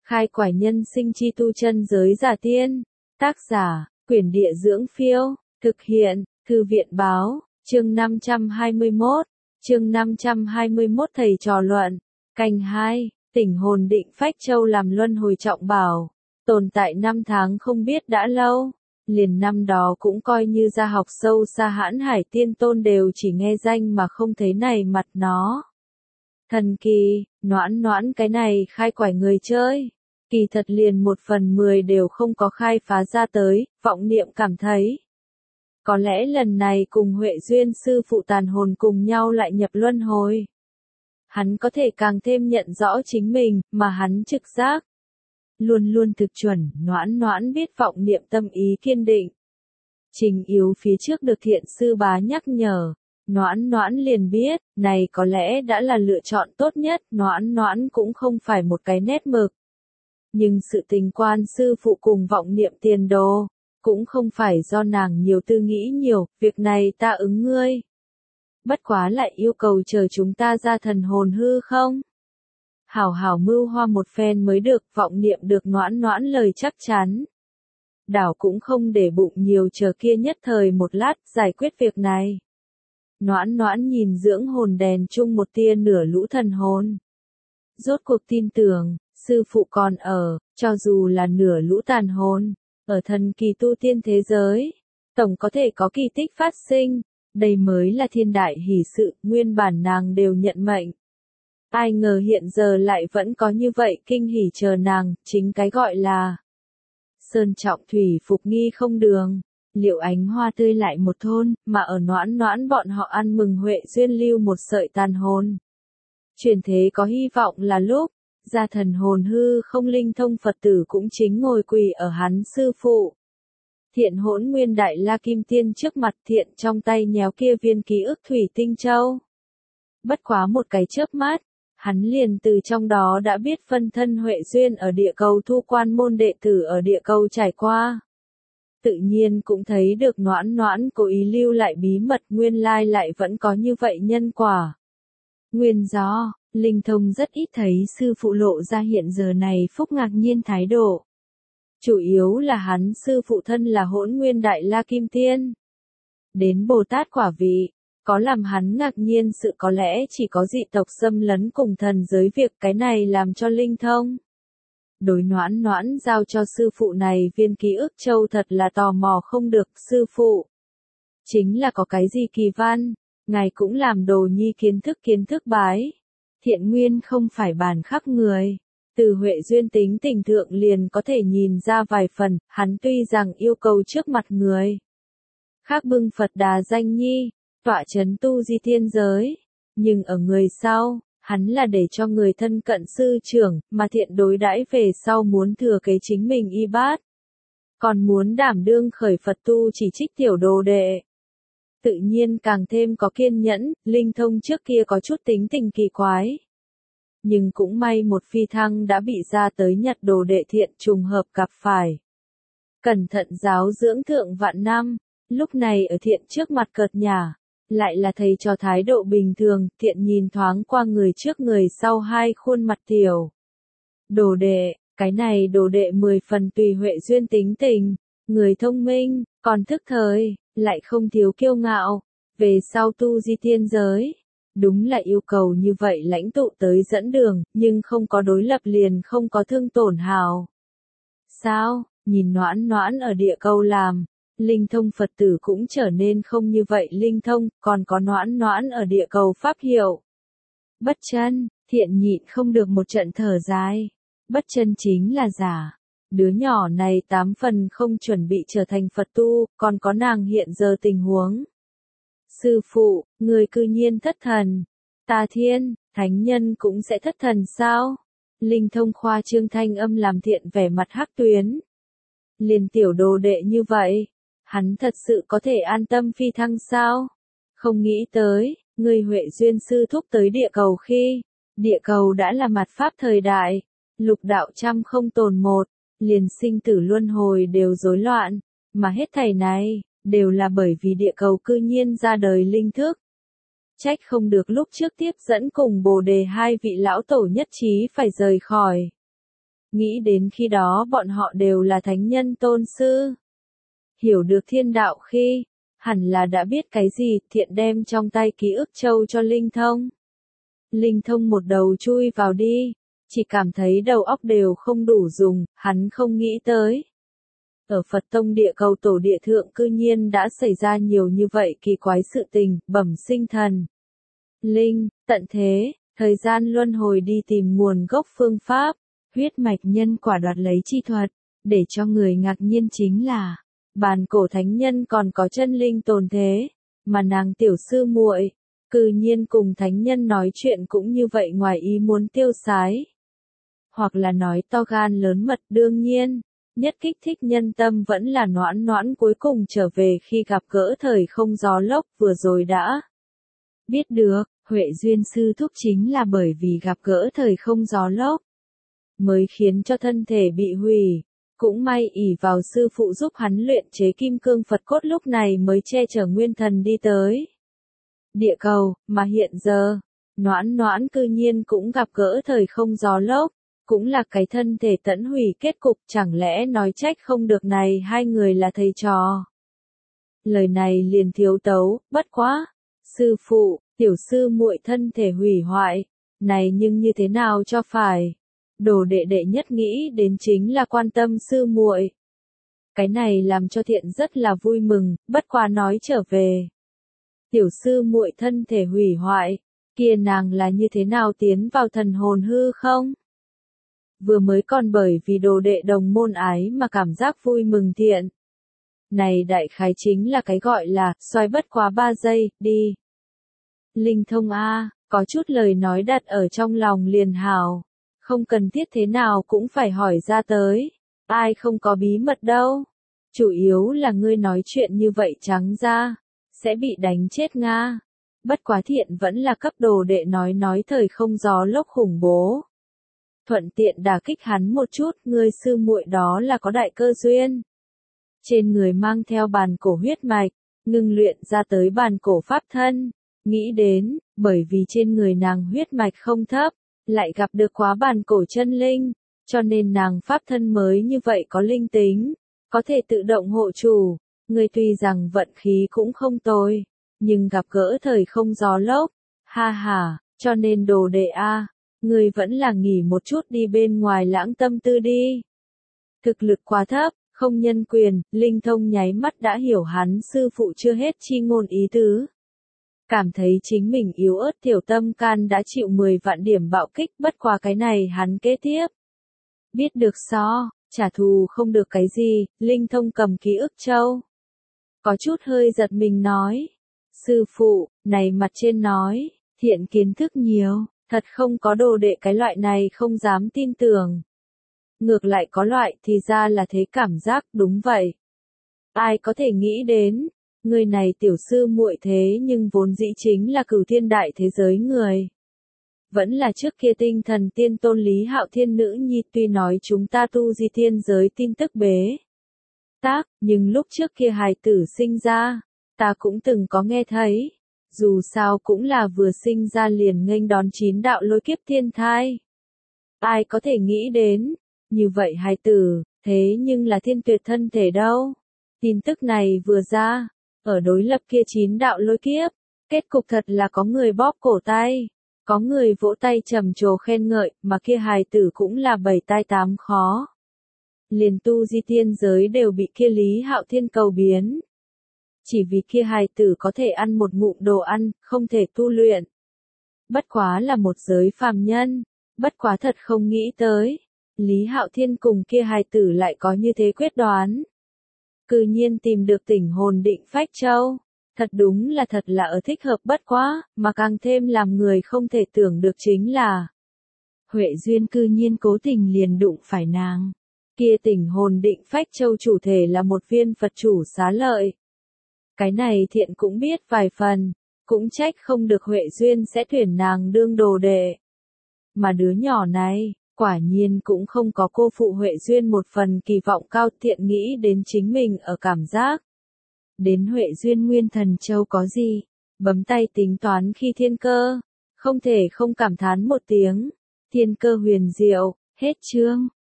Khai quải nhân sinh chi tu chân giới giả tiên. Tác giả, Quyển Địa Dưỡng Phiêu. Thực hiện, Thư viện Báo. Chương 521. Chương 521 thầy trò luận. Canh 2. Tỉnh hồn định phách châu làm luân hồi trọng bảo. Tồn tại 5 tháng không biết đã lâu. Liền năm đó cũng coi như ra học sâu xa hãn hải tiên tôn đều chỉ nghe danh mà không thấy này mặt nó. Thần kỳ, noãn cái này khai quải người chơi. Kỳ thật liền 1/10 đều không có khai phá ra tới, vọng niệm cảm thấy. Có lẽ lần này cùng Huệ Duyên sư phụ tàn hồn cùng nhau lại nhập luân hồi. Hắn có thể càng thêm nhận rõ chính mình, mà hắn trực giác. Luôn luôn thực chuẩn, noãn biết vọng niệm tâm ý kiên định. Trình yếu phía trước được thiện sư bá nhắc nhở. Noãn liền biết, này có lẽ đã là lựa chọn tốt nhất, noãn cũng không phải một cái nét mực. Nhưng sự tình quan sư phụ cùng vọng niệm tiền đồ, cũng không phải do nàng nhiều tư nghĩ nhiều, việc này ta ứng ngươi. Bất quá lại yêu cầu chờ chúng ta ra thần hồn hư không? Hảo mưu hoa một phen mới được, vọng niệm được noãn lời chắc chắn. Đảo cũng không để bụng nhiều, chờ kia nhất thời một lát, giải quyết việc này. Noãn nhìn dưỡng hồn đèn chung một tia nửa lũ thần hồn. Rốt cuộc tin tưởng, sư phụ còn ở, cho dù là nửa lũ tàn hồn, ở thần kỳ tu tiên thế giới, tổng có thể có kỳ tích phát sinh, đây mới là thiên đại hỷ sự, nguyên bản nàng đều nhận mệnh. Ai ngờ hiện giờ lại vẫn có như vậy kinh hỉ chờ nàng, chính cái gọi là sơn trọng thủy phục nghi không đường, liệu ánh hoa tươi lại một thôn, mà ở noãn bọn họ ăn mừng Huệ Duyên lưu một sợi tàn hồn. Chuyển thế có hy vọng là lúc, ra thần hồn hư không linh thông Phật tử cũng chính ngồi quỳ ở hắn sư phụ. Thiện Hỗn Nguyên Đại La Kim Tiên trước mặt thiện trong tay nhéo kia viên ký ức thủy tinh châu. Bất quá một cái chớp mắt, hắn liền từ trong đó đã biết phân thân Huệ Duyên ở địa cầu thu quan môn đệ tử ở địa cầu trải qua. Tự nhiên cũng thấy được noãn cố ý lưu lại bí mật, nguyên lai lại vẫn có như vậy nhân quả. Nguyên do, linh thông rất ít thấy sư phụ lộ ra hiện giờ này phúc ngạc nhiên thái độ. Chủ yếu là hắn sư phụ thân là Hỗn Nguyên Đại La Kim Tiên. Đến Bồ Tát quả vị, có làm hắn ngạc nhiên sự có lẽ chỉ có dị tộc xâm lấn cùng thần giới, việc cái này làm cho linh thông. Đối noãn giao cho sư phụ này viên ký ức châu thật là tò mò không được, sư phụ. Chính là có cái gì kỳ văn, ngài cũng làm đồ nhi kiến thức bái. Thiện Nguyên không phải bàn khắp người. Từ Huệ Duyên tính tình thượng liền có thể nhìn ra vài phần, hắn tuy rằng yêu cầu trước mặt người khác bưng Phật Đà danh nhi, tọa chấn tu di thiên giới, nhưng ở người sau, hắn là để cho người thân cận sư trưởng, mà thiện đối đãi về sau muốn thừa kế chính mình y bát. Còn muốn đảm đương khởi Phật tu chỉ trích tiểu đồ đệ. Tự nhiên càng thêm có kiên nhẫn, linh thông trước kia có chút tính tình kỳ quái. Nhưng cũng may một phi thăng đã bị ra tới Nhật đồ đệ thiện trùng hợp gặp phải. Cẩn thận giáo dưỡng thượng vạn năm, lúc này ở thiện trước mặt cợt nhả, lại là thầy trò thái độ bình thường, thiện nhìn thoáng qua người trước người sau hai khuôn mặt tiểu. Đồ đệ, cái này đồ đệ 10 phần tùy Huệ Duyên tính tình, người thông minh, còn thức thời, lại không thiếu kiêu ngạo, về sau tu di tiên giới. Đúng là yêu cầu như vậy lãnh tụ tới dẫn đường, nhưng không có đối lập liền không có thương tổn hào. Sao, nhìn noãn ở địa cầu làm, linh thông Phật tử cũng trở nên không như vậy linh thông, còn có noãn ở địa cầu pháp hiệu. Bất chân, thiện nhịn không được một trận thở dài. Bất chân chính là giả. Đứa nhỏ này 8 phần không chuẩn bị trở thành Phật tu, còn có nàng hiện giờ tình huống. Sư phụ, người cư nhiên thất thần. Ta thiên, thánh nhân cũng sẽ thất thần sao? Linh thông khoa trương thanh âm làm thiện vẻ mặt hắc tuyến. Liền tiểu đồ đệ như vậy, hắn thật sự có thể an tâm phi thăng sao? Không nghĩ tới, người Huệ Duyên sư thúc tới địa cầu khi, địa cầu đã là mạt pháp thời đại, lục đạo trăm không tồn một, liền sinh tử luân hồi đều rối loạn, mà hết thảy này đều là bởi vì địa cầu cư nhiên ra đời linh thức. Trách không được lúc trước tiếp dẫn cùng Bồ Đề hai vị lão tổ nhất trí phải rời khỏi. nghĩ đến khi đó bọn họ đều là thánh nhân tôn sư. Hiểu được thiên đạo khi, hẳn là đã biết cái gì, thiện đem trong tay ký ức châu cho Linh Thông. Linh Thông một đầu chui vào đi, chỉ cảm thấy đầu óc đều không đủ dùng, hắn không nghĩ tới. Ở Phật Tông Địa Cầu Tổ Địa Thượng cư nhiên đã xảy ra nhiều như vậy kỳ quái sự tình, bẩm sinh thần. Linh, tận thế, thời gian luân hồi đi tìm nguồn gốc phương pháp, huyết mạch nhân quả đoạt lấy chi thuật, để cho người ngạc nhiên chính là, bàn cổ thánh nhân còn có chân linh tồn thế, mà nàng tiểu sư muội, cư nhiên cùng thánh nhân nói chuyện cũng như vậy ngoài ý muốn tiêu sái. Hoặc là nói to gan lớn mật đương nhiên. Nhất kích thích nhân tâm vẫn là Noãn Noãn cuối cùng trở về khi gặp gỡ thời không gió lốc vừa rồi đã. Biết được, Huệ Duyên sư thúc chính là bởi vì gặp gỡ thời không gió lốc, mới khiến cho thân thể bị hủy. Cũng may ỷ vào sư phụ giúp hắn luyện chế kim cương Phật cốt lúc này mới che chở nguyên thần đi tới địa cầu, mà hiện giờ, Noãn Noãn cư nhiên cũng gặp gỡ thời không gió lốc. Cũng là cái thân thể tẫn hủy kết cục, chẳng lẽ nói trách không được này hai người là thầy trò. Lời này liền thiếu tấu, bất quá. Sư phụ, tiểu sư muội thân thể hủy hoại, này nhưng như thế nào cho phải. Đồ đệ đệ nhất nghĩ đến chính là quan tâm sư muội. Cái này làm cho thiện rất là vui mừng, bất quá nói trở về. Tiểu sư muội thân thể hủy hoại, kia nàng là như thế nào tiến vào thần hồn hư không? Vừa mới còn bởi vì đồ đệ đồng môn ái mà cảm giác vui mừng thiện. Này đại khái chính là cái gọi là, xoay bất quá 3 giây, đi. Linh Thông A, có chút lời nói đặt ở trong lòng liền hào. Không cần thiết thế nào cũng phải hỏi ra tới. Ai không có bí mật đâu. Chủ yếu là ngươi nói chuyện như vậy trắng ra, sẽ bị đánh chết Nga. Bất quá thiện vẫn là cấp đồ đệ nói thời không gió lốc khủng bố. Thuận tiện đả kích hắn một chút, ngươi sư muội đó là có đại cơ duyên. Trên người mang theo bàn cổ huyết mạch, ngưng luyện ra tới bàn cổ pháp thân, nghĩ đến, bởi vì trên người nàng huyết mạch không thấp, lại gặp được quá bàn cổ chân linh, cho nên nàng pháp thân mới như vậy có linh tính, có thể tự động hộ chủ. Ngươi tuy rằng vận khí cũng không tồi, nhưng gặp gỡ thời không gió lốc, ha ha, cho nên đồ đệ A. Người vẫn là nghỉ một chút đi bên ngoài lãng tâm tư đi. Thực lực quá thấp, không nhân quyền, Linh Thông nháy mắt đã hiểu hắn sư phụ chưa hết chi ngôn ý tứ. Cảm thấy chính mình yếu ớt tiểu tâm can đã chịu 10 vạn điểm bạo kích, bất quá cái này hắn kế tiếp. Biết được trả thù không được cái gì, Linh Thông cầm ký ức châu. Có chút hơi giật mình nói. Sư phụ, này mặt trên nói, thiện kiến thức nhiều. Thật không có đồ đệ cái loại này không dám tin tưởng. Ngược lại có loại thì ra là thế cảm giác, đúng vậy. Ai có thể nghĩ đến, người này tiểu sư muội thế nhưng vốn dĩ chính là cửu thiên đại thế giới người. Vẫn là trước kia tinh thần tiên tôn Lý Hạo Thiên nữ nhi, tuy nói chúng ta tu di thiên giới tin tức bế tác, nhưng lúc trước kia hài tử sinh ra, ta cũng từng có nghe thấy. Dù sao cũng là vừa sinh ra liền nghênh đón 9 đạo lôi kiếp thiên thai. Ai có thể nghĩ đến, như vậy hài tử, thế nhưng là thiên tuyệt thân thể đâu. Tin tức này vừa ra, ở đối lập kia 9 đạo lôi kiếp, kết cục thật là có người bóp cổ tay, có người vỗ tay trầm trồ khen ngợi, mà kia hài tử cũng là 7 tai 8 khó. Liền tu di thiên giới đều bị kia Lý Hạo Thiên cầu biến. Chỉ vì kia hài tử có thể ăn một ngụm đồ ăn, không thể tu luyện. Bất quá là một giới phàm nhân, bất quá thật không nghĩ tới. Lý Hạo Thiên cùng kia hài tử lại có như thế quyết đoán. Cư nhiên tìm được tỉnh hồn định phách châu. Thật đúng là thật là ở thích hợp bất quá, mà càng thêm làm người không thể tưởng được chính là Huệ Duyên cư nhiên cố tình liền đụng phải nàng. Kia tỉnh hồn định phách châu chủ thể là một viên Phật chủ xá lợi. Cái này thiện cũng biết vài phần, cũng trách không được Huệ Duyên sẽ tuyển nàng đương đồ đệ. Mà đứa nhỏ này, quả nhiên cũng không có cô phụ Huệ Duyên một phần kỳ vọng cao, thiện nghĩ đến chính mình ở cảm giác. Đến Huệ Duyên Nguyên Thần Châu có gì? Bấm tay tính toán khi thiên cơ, không thể không cảm thán một tiếng. Thiên cơ huyền diệu, hết chương.